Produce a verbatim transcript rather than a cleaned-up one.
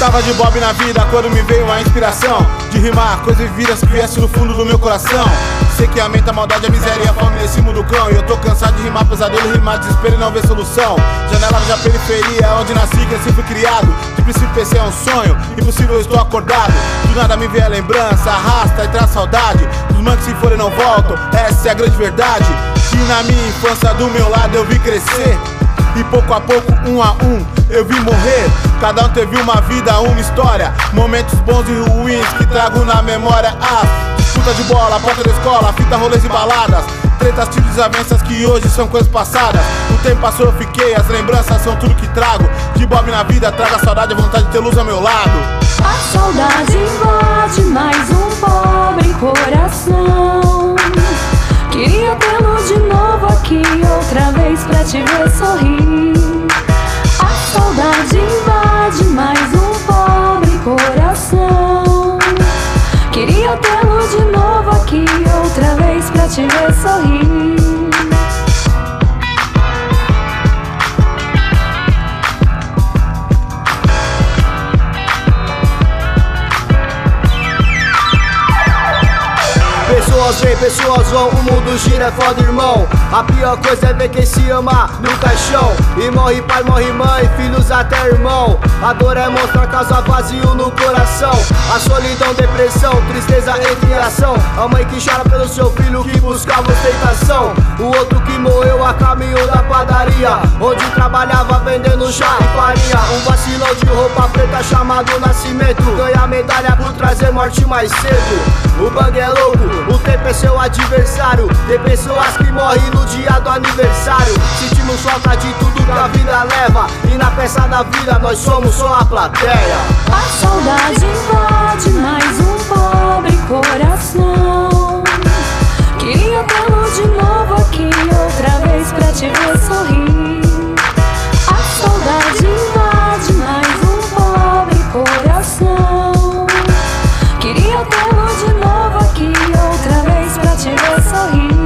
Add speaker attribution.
Speaker 1: Tava de bob na vida quando me veio a inspiração de rimar coisas vidas que viesse no fundo do meu coração. Sei que aumenta a maldade, a miséria e a fome nesse mundo cão. E eu tô cansado de rimar pesadelo, rimar desespero e não ver solução. Janela da periferia, onde nasci, cresci, fui criado. De princípio pensei é um sonho, impossível, eu estou acordado. Do nada me vem a lembrança, arrasta e traz saudade. Dos manos que se forem não voltam, essa é a grande verdade. Que na minha infância do meu lado eu vi crescer, e pouco a pouco, um a um, eu vi morrer. Cada um teve uma vida, uma história, momentos bons e ruins que trago na memória. Ah, disputa de bola, porta da escola, fita, rolês e baladas, tretas, tiros e desavenças que hoje são coisas passadas. O tempo passou, eu fiquei, as lembranças são tudo que trago. De bob na vida, traga a saudade, a vontade de ter luz ao meu lado.
Speaker 2: A saudade invade mais um pobre coração. Queria tê-lo de novo aqui outra vez pra te ver sorrir. A saudade invade mais um pobre coração. Queria tê-lo de novo aqui outra vez pra te ver sorrir.
Speaker 3: Pessoas vêm, pessoas vão, o mundo gira, é foda, irmão. A pior coisa é ver quem se ama no caixão. E morre pai, morre mãe, filhos até irmão. A dor é mostrar casa vazio no coração. A solidão, depressão, tristeza entre ação. A mãe que chora pelo seu filho que buscava ostentação. O outro que morreu a caminho da padaria, onde trabalhava vendendo chá e farinha. Um vacilão de roupa preta chamado Nascimento ganha medalha por trazer morte mais cedo. O bang é louco, o tempo é seu adversário. Tem pessoas que morrem no dia do aniversário. Sentimos falta de tudo que a vida leva, e na peça da vida nós somos só a plateia.
Speaker 2: A saudade invade mais um pobre coração. Queria tê-lo de novo aqui outra vez pra te ver sorrir. A saudade invade mais um pobre coração. Queria tê-lo de novo aqui outra vez pra te ver sorrir.